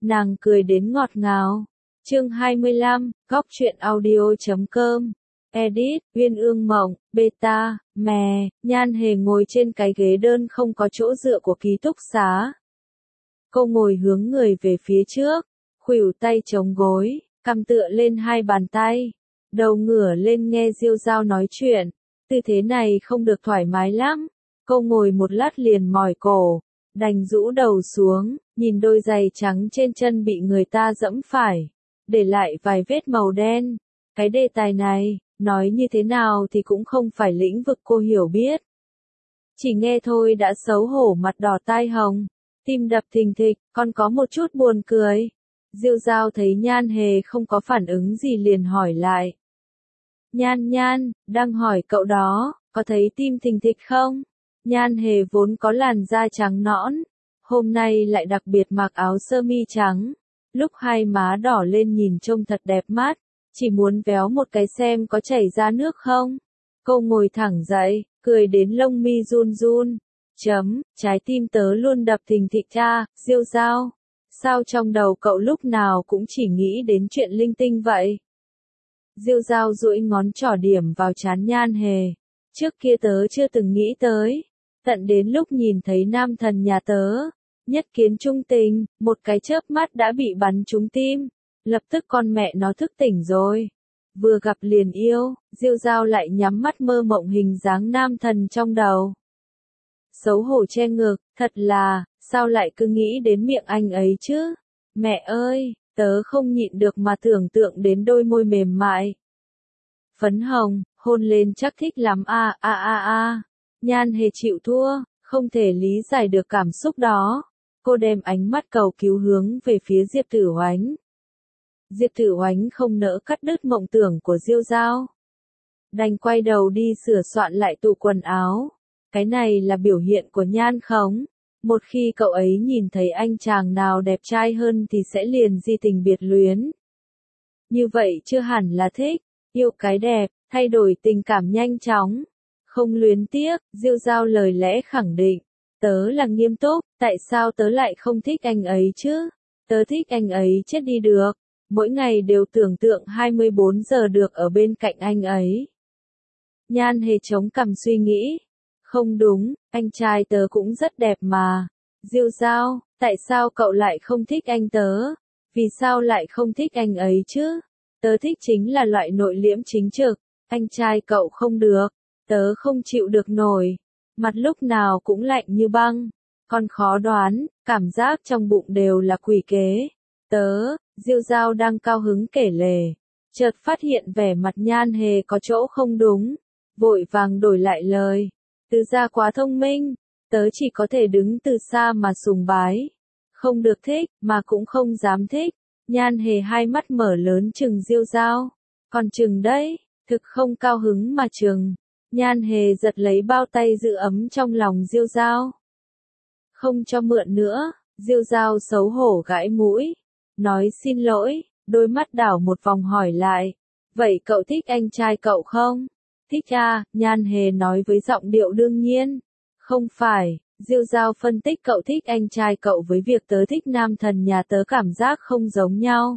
nàng cười đến ngọt ngào. Chương 25, Góc truyện audio.com. Edit, Uyên Ương Mộng, Beta, Mè, Nhan Hề ngồi trên cái ghế đơn không có chỗ dựa của ký túc xá. Cô ngồi hướng người về phía trước, khuỷu tay chống gối, cằm tựa lên hai bàn tay, đầu ngửa lên nghe Diêu Dao nói chuyện. Tư thế này không được thoải mái lắm. Cô ngồi một lát liền mỏi cổ, đành rũ đầu xuống, nhìn đôi giày trắng trên chân bị người ta dẫm phải, để lại vài vết màu đen. Cái đề tài này, nói như thế nào thì cũng không phải lĩnh vực cô hiểu biết. Chỉ nghe thôi đã xấu hổ mặt đỏ tai hồng, tim đập thình thịch, còn có một chút buồn cười. Diêu Dao thấy Nhan Hề không có phản ứng gì liền hỏi lại. Nhan, đang hỏi cậu đó, có thấy tim thình thịch không? Nhan Hề vốn có làn da trắng nõn, hôm nay lại đặc biệt mặc áo sơ mi trắng, lúc hai má đỏ lên nhìn trông thật đẹp mắt, chỉ muốn véo một cái xem có chảy ra nước không. Cô ngồi thẳng dậy, cười đến lông mi run run. Trái tim tớ luôn đập thình thịch cha, Diêu Dao. Sao trong đầu cậu lúc nào cũng chỉ nghĩ đến chuyện linh tinh vậy? Diêu Dao duỗi ngón trỏ điểm vào trán Nhan Hề. Trước kia tớ chưa từng nghĩ tới. Tận đến lúc nhìn thấy nam thần nhà tớ, nhất kiến trung tình, một cái chớp mắt đã bị bắn trúng tim. Lập tức con mẹ nó thức tỉnh rồi. Vừa gặp liền yêu, Diêu Dao lại nhắm mắt mơ mộng hình dáng nam thần trong đầu. Xấu hổ che ngực, thật là, sao lại cứ nghĩ đến miệng anh ấy chứ? Mẹ ơi, tớ không nhịn được mà tưởng tượng đến đôi môi mềm mại. Phấn hồng, hôn lên chắc thích lắm a. Nhan Hề chịu thua, không thể lý giải được cảm xúc đó. Cô đem ánh mắt cầu cứu hướng về phía Diệp Tử Oánh. Diệp Tử Oánh không nỡ cắt đứt mộng tưởng của Diêu Dao, đành quay đầu đi sửa soạn lại tủ quần áo. Cái này là biểu hiện của nhan khống. Một khi cậu ấy nhìn thấy anh chàng nào đẹp trai hơn thì sẽ liền di tình biệt luyến. Như vậy chưa hẳn là thích, yêu cái đẹp, thay đổi tình cảm nhanh chóng. Không luyến tiếc, Diêu Dao lời lẽ khẳng định. Tớ là nghiêm túc, tại sao tớ lại không thích anh ấy chứ? Tớ thích anh ấy chết đi được. Mỗi ngày đều tưởng tượng 24 giờ được ở bên cạnh anh ấy. Nhan Hề chống cằm suy nghĩ. Không đúng, anh trai tớ cũng rất đẹp mà. Diêu Dao, tại sao cậu lại không thích anh tớ? Vì sao lại không thích anh ấy chứ? Tớ thích chính là loại nội liễm chính trực. Anh trai cậu không được. Tớ không chịu được nổi. Mặt lúc nào cũng lạnh như băng. Còn khó đoán, cảm giác trong bụng đều là quỷ kế. Diêu Dao đang cao hứng kể lể. Chợt phát hiện vẻ mặt Nhan Hề có chỗ không đúng. Vội vàng đổi lại lời. Tứ gia quá thông minh. Tớ chỉ có thể đứng từ xa mà sùng bái. Không được thích, mà cũng không dám thích. Nhan Hề hai mắt mở lớn chừng Diêu Dao. Còn chừng đấy, thực không cao hứng mà chừng. Nhan Hề giật lấy bao tay giữ ấm trong lòng Diêu Dao. Không cho mượn nữa, Diêu Dao xấu hổ gãi mũi. Nói xin lỗi, đôi mắt đảo một vòng hỏi lại. Vậy cậu thích anh trai cậu không? Thích à, Nhan Hề nói với giọng điệu đương nhiên. Không phải, Diêu Dao phân tích cậu thích anh trai cậu với việc tớ thích nam thần nhà tớ cảm giác không giống nhau.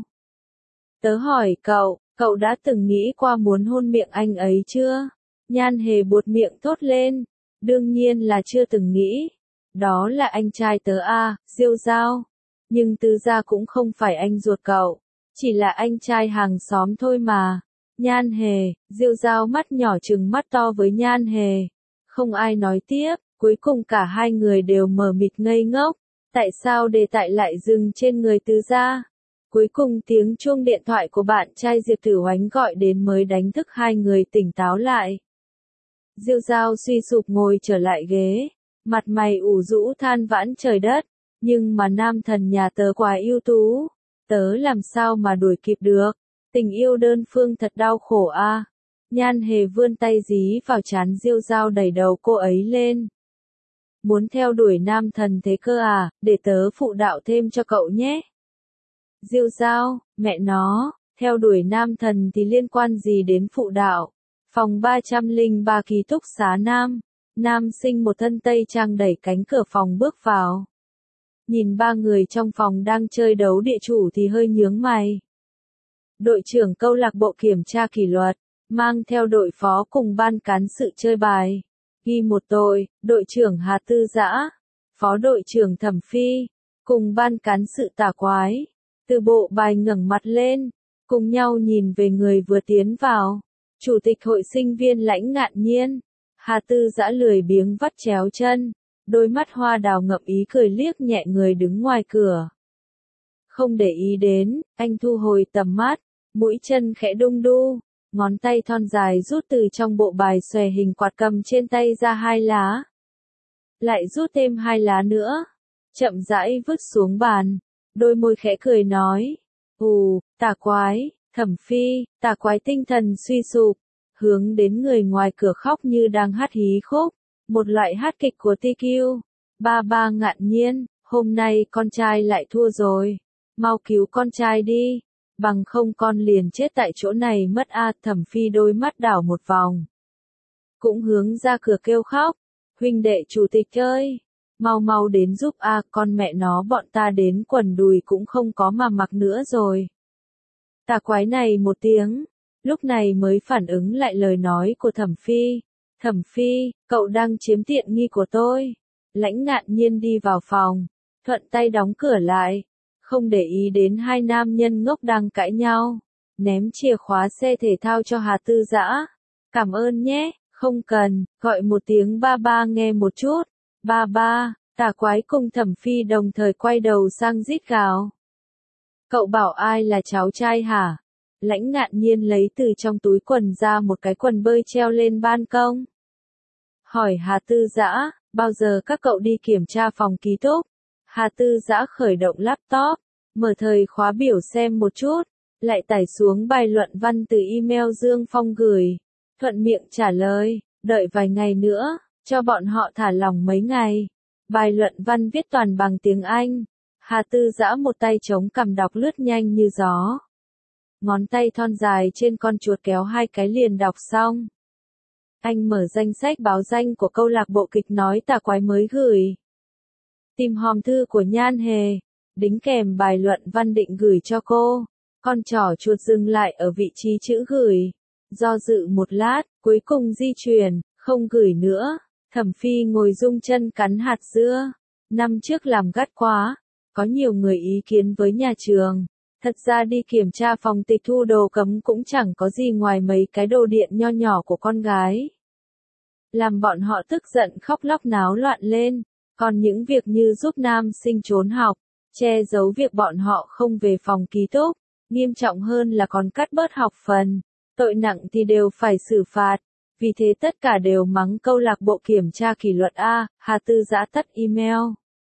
Tớ hỏi cậu đã từng nghĩ qua muốn hôn miệng anh ấy chưa? Nhan Hề buột miệng thốt lên. Đương nhiên là chưa từng nghĩ. Đó là anh trai tớ à, Diêu Dao. Nhưng tứ gia cũng không phải anh ruột cậu. Chỉ là anh trai hàng xóm thôi mà. Nhan Hề, Diêu Dao mắt nhỏ trừng mắt to với Nhan Hề. Không ai nói tiếp, cuối cùng cả hai người đều mờ mịt ngây ngốc. Tại sao đề tài lại dừng trên người tứ gia? Cuối cùng tiếng chuông điện thoại của bạn trai Diệp Tử Oánh gọi đến mới đánh thức hai người tỉnh táo lại. Diêu Dao suy sụp ngồi trở lại ghế, mặt mày ủ rũ than vãn trời đất. Nhưng mà nam thần nhà tớ quá ưu tú, tớ làm sao mà đuổi kịp được, tình yêu đơn phương thật đau khổ a. Nhan Hề vươn tay dí vào trán Diêu Dao đẩy đầu cô ấy lên. Muốn theo đuổi nam thần thế cơ à, để tớ phụ đạo thêm cho cậu nhé. Diêu Dao, mẹ nó, theo đuổi nam thần thì liên quan gì đến phụ đạo. Phòng 303 ký túc xá nam sinh một thân tây trang đẩy cánh cửa phòng bước vào. nhìn ba người trong phòng đang chơi đấu địa chủ thì hơi nhướng mày. Đội trưởng câu lạc bộ kiểm tra kỷ luật, mang theo đội phó cùng ban cán sự chơi bài. Ghi một tội, đội trưởng Hà Tư Dã, phó đội trưởng Thẩm Phi, cùng ban cán sự Tả Quái. Từ bộ bài ngẩng mặt lên, cùng nhau nhìn về người vừa tiến vào. Chủ tịch hội sinh viên Lãnh Ngạn Nhiên. Hà Tư Dã lười biếng vắt chéo chân, đôi mắt hoa đào ngậm ý cười liếc nhẹ người đứng ngoài cửa. Không để ý đến, anh thu hồi tầm mắt, mũi chân khẽ đung đu, ngón tay thon dài rút từ trong bộ bài xòe hình quạt cầm trên tay ra 2 lá. Lại rút thêm 2 lá nữa, chậm rãi vứt xuống bàn, đôi môi khẽ cười nói, Tả Quái, Thẩm Phi. Tả Quái tinh thần suy sụp, hướng đến người ngoài cửa khóc như đang hát hí khúc, một loại hát kịch của TQ. Ba Ngạn Nhiên, hôm nay con trai lại thua rồi, mau cứu con trai đi, bằng không con liền chết tại chỗ này mất a. Thẩm Phi đôi mắt đảo một vòng, cũng hướng ra cửa kêu khóc, huynh đệ chủ tịch ơi, mau đến giúp a, con mẹ nó bọn ta đến quần đùi cũng không có mà mặc nữa rồi. Tả Quái này một tiếng, lúc này mới phản ứng lại lời nói của Thẩm Phi. Thẩm Phi, cậu đang chiếm tiện nghi của tôi. Lãnh Ngạn Nhiên đi vào phòng, thuận tay đóng cửa lại, không để ý đến hai nam nhân ngốc đang cãi nhau, ném chìa khóa xe thể thao cho Hà Tư Dã. Cảm ơn nhé, không cần, gọi một tiếng ba nghe một chút. Ba, Tả Quái cùng Thẩm Phi đồng thời quay đầu sang rít gào. Cậu bảo ai là cháu trai hả? Lãnh Ngạn Nhiên lấy từ trong túi quần ra một cái quần bơi treo lên ban công. Hỏi Hà Tư Dã, bao giờ các cậu đi kiểm tra phòng ký túc? Hà Tư Dã khởi động laptop, mở thời khóa biểu xem một chút, lại tải xuống bài luận văn từ email Dương Phong gửi. Thuận miệng trả lời, đợi vài ngày nữa, cho bọn họ thả lỏng mấy ngày. Bài luận văn viết toàn bằng tiếng Anh. Hà Tư Dã một tay chống cằm đọc lướt nhanh như gió. Ngón tay thon dài trên con chuột kéo 2 cái liền đọc xong. Anh mở danh sách báo danh của câu lạc bộ kịch nói Tả Quái mới gửi. Tìm hòm thư của Nhan Hề, đính kèm bài luận văn định gửi cho cô. Con trỏ chuột dừng lại ở vị trí chữ gửi. Do dự một lát, cuối cùng di chuyển, không gửi nữa. Thẩm Phi ngồi rung chân cắn hạt dưa. Năm trước làm gắt quá, có nhiều người ý kiến với nhà trường. Thật ra đi kiểm tra phòng tịch thu đồ cấm cũng chẳng có gì ngoài mấy cái đồ điện nho nhỏ của con gái. Làm bọn họ tức giận khóc lóc náo loạn lên. Còn những việc như giúp nam sinh trốn học, che giấu việc bọn họ không về phòng ký túc, nghiêm trọng hơn là còn cắt bớt học phần, tội nặng thì đều phải xử phạt. Vì thế tất cả đều mắng câu lạc bộ kiểm tra kỷ luật A. Hà Tư Dã tắt email,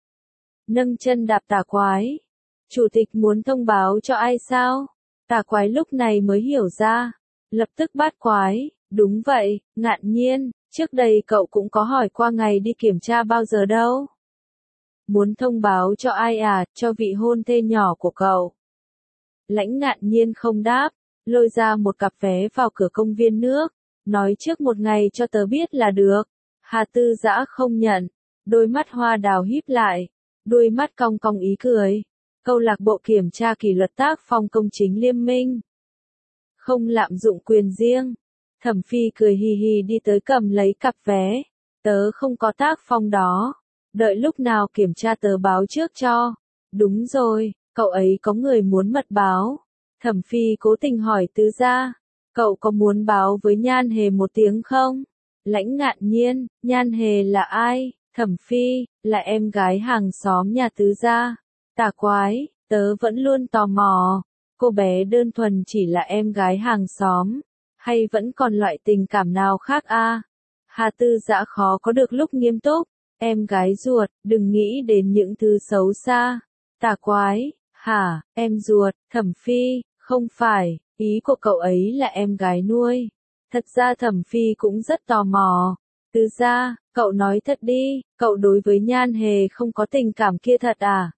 nâng chân đạp Tả Quái. Chủ tịch muốn thông báo cho ai sao? Tả Quái lúc này mới hiểu ra, lập tức bát quái, đúng vậy, Ngạn Nhiên, trước đây cậu cũng có hỏi qua ngày đi kiểm tra bao giờ đâu. Muốn thông báo cho ai à, cho vị hôn thê nhỏ của cậu. Lãnh Ngạn Nhiên không đáp, lôi ra một cặp vé vào cửa công viên nước, nói trước một ngày cho tớ biết là được. Hà Tư Dã không nhận, đôi mắt hoa đào híp lại, đuôi mắt cong cong ý cười. Câu lạc bộ kiểm tra kỷ luật tác phong công chính liêm minh, không lạm dụng quyền riêng. Thẩm Phi cười hì hì đi tới cầm lấy cặp vé. Tớ không có tác phong đó. Đợi lúc nào kiểm tra tớ báo trước cho. Đúng rồi, cậu ấy có người muốn mật báo. Thẩm Phi cố tình hỏi Tứ gia, cậu có muốn báo với Nhan Hề một tiếng không? Lãnh Ngạn Nhiên, Nhan Hề là ai? Thẩm Phi, là em gái hàng xóm nhà Tứ gia. Tả Quái, tớ vẫn luôn tò mò, cô bé đơn thuần chỉ là em gái hàng xóm, hay vẫn còn loại tình cảm nào khác a? Hà Tư Dã khó có được lúc nghiêm túc, em gái ruột, đừng nghĩ đến những thứ xấu xa. Tả Quái, hả, em ruột? Thẩm Phi, không phải, ý của cậu ấy là em gái nuôi. Thật ra Thẩm Phi cũng rất tò mò. Tứ gia, cậu nói thật đi, cậu đối với Nhan Hề không có tình cảm kia thật à?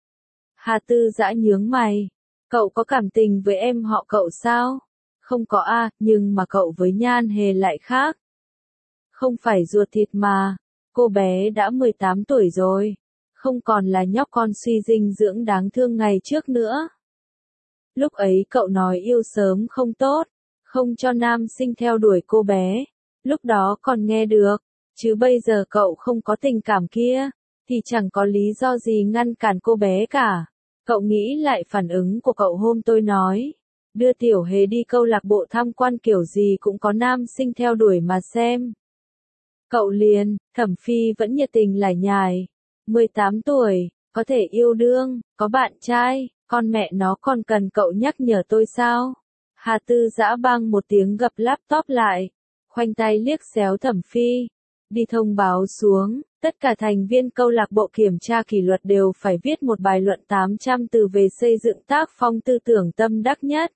Hà Tư Dã nhướng mày. Cậu có cảm tình với em họ cậu sao? Không có a, nhưng mà cậu với Nhan Hề lại khác. Không phải ruột thịt mà. Cô bé đã 18 tuổi rồi. không còn là nhóc con suy dinh dưỡng đáng thương ngày trước nữa. Lúc ấy cậu nói yêu sớm không tốt, không cho nam sinh theo đuổi cô bé, lúc đó còn nghe được, chứ bây giờ cậu không có tình cảm kia, thì chẳng có lý do gì ngăn cản cô bé cả. Cậu nghĩ lại phản ứng của cậu hôm tôi nói, đưa Tiểu Hề đi câu lạc bộ tham quan kiểu gì cũng có nam sinh theo đuổi mà xem. Cậu liền, Thẩm Phi vẫn nhiệt tình lải nhải, 18 tuổi, có thể yêu đương, có bạn trai, con mẹ nó còn cần cậu nhắc nhở tôi sao? Hà Tư Dã bang một tiếng gập laptop lại, khoanh tay liếc xéo Thẩm Phi, đi thông báo xuống, tất cả thành viên câu lạc bộ kiểm tra kỷ luật đều phải viết một bài luận 800 từ về xây dựng tác phong tư tưởng tâm đắc nhất.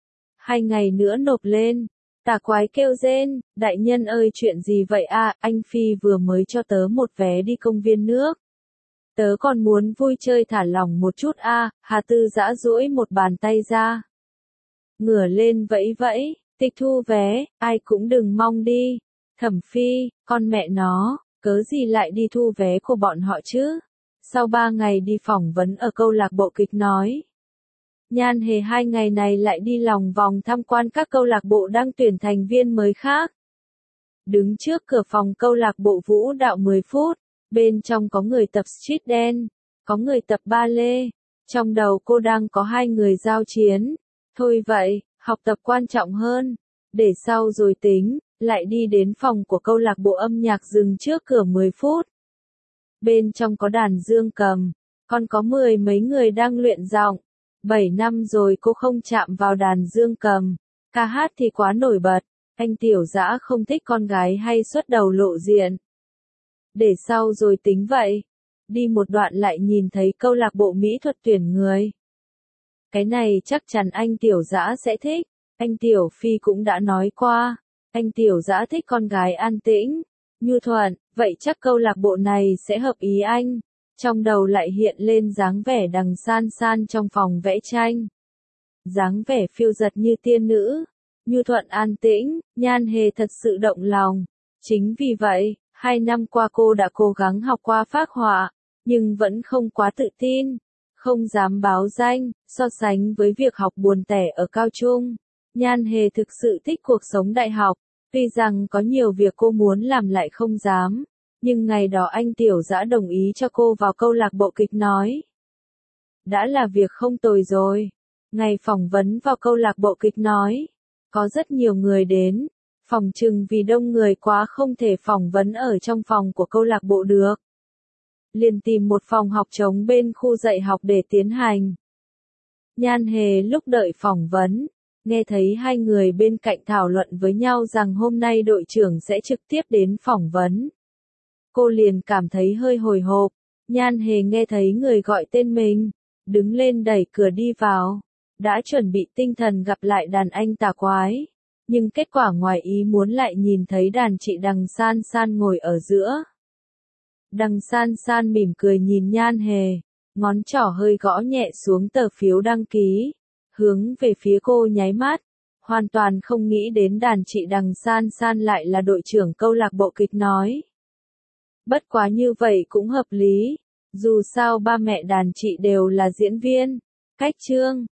2 ngày nữa nộp lên. Tà Quái kêu rên, đại nhân ơi chuyện gì vậy à, anh Phi vừa mới cho tớ một vé đi công viên nước. Tớ còn muốn vui chơi thả lỏng một chút à, Hà Tư Dã duỗi một bàn tay ra. Ngửa lên vẫy vẫy, tịch thu vé, ai cũng đừng mong đi. Thẩm Phi, con mẹ nó, cớ gì lại đi thu vé của bọn họ chứ? Sau 3 ngày đi phỏng vấn ở câu lạc bộ kịch nói. Nhan Hề 2 ngày này lại đi lòng vòng tham quan các câu lạc bộ đang tuyển thành viên mới khác. Đứng trước cửa phòng câu lạc bộ vũ đạo 10 phút, bên trong có người tập street dance, có người tập ballet, trong đầu cô đang có 2 người giao chiến. Thôi vậy, học tập quan trọng hơn, để sau rồi tính, lại đi đến phòng của câu lạc bộ âm nhạc dừng trước cửa 10 phút. Bên trong có đàn dương cầm, còn có 10 mấy người đang luyện giọng. 7 năm rồi cô không chạm vào đàn dương cầm, ca hát thì quá nổi bật, anh Tiểu Dã không thích con gái hay xuất đầu lộ diện. Để sau rồi tính vậy, đi một đoạn lại nhìn thấy câu lạc bộ mỹ thuật tuyển người. Cái này chắc chắn anh Tiểu Dã sẽ thích, anh Tiểu Phi cũng đã nói qua, anh Tiểu Dã thích con gái an tĩnh, nhu thuận, vậy chắc câu lạc bộ này sẽ hợp ý anh. Trong đầu lại hiện lên dáng vẻ Đằng San San trong phòng vẽ tranh. Dáng vẻ phiêu dật như tiên nữ, nhu thuận an tĩnh, Nhan Hề thật sự động lòng. Chính vì vậy, 2 năm qua cô đã cố gắng học qua phác họa, nhưng vẫn không quá tự tin, không dám báo danh, so sánh với việc học buồn tẻ ở cao trung. Nhan Hề thực sự thích cuộc sống đại học, tuy rằng có nhiều việc cô muốn làm lại không dám. Nhưng ngày đó anh Tiểu Dã đồng ý cho cô vào câu lạc bộ kịch nói. Đã là việc không tồi rồi. Ngày phỏng vấn vào câu lạc bộ kịch nói. Có rất nhiều người đến. Phòng chừng vì đông người quá không thể phỏng vấn ở trong phòng của câu lạc bộ được. Liền tìm một phòng học trống bên khu dạy học để tiến hành. Nhan Hề lúc đợi phỏng vấn, nghe thấy 2 người bên cạnh thảo luận với nhau rằng hôm nay đội trưởng sẽ trực tiếp đến phỏng vấn. Cô liền cảm thấy hơi hồi hộp, Nhan Hề nghe thấy người gọi tên mình, đứng lên đẩy cửa đi vào, đã chuẩn bị tinh thần gặp lại đàn anh Tà Quái, nhưng kết quả ngoài ý muốn lại nhìn thấy đàn chị Đằng San San ngồi ở giữa. Đằng San San mỉm cười nhìn Nhan Hề, ngón trỏ hơi gõ nhẹ xuống tờ phiếu đăng ký, hướng về phía cô nháy mắt, hoàn toàn không nghĩ đến đàn chị Đằng San San lại là đội trưởng câu lạc bộ kịch nói. Bất quá như vậy cũng hợp lý, dù sao ba mẹ đàn chị đều là diễn viên. Cách chương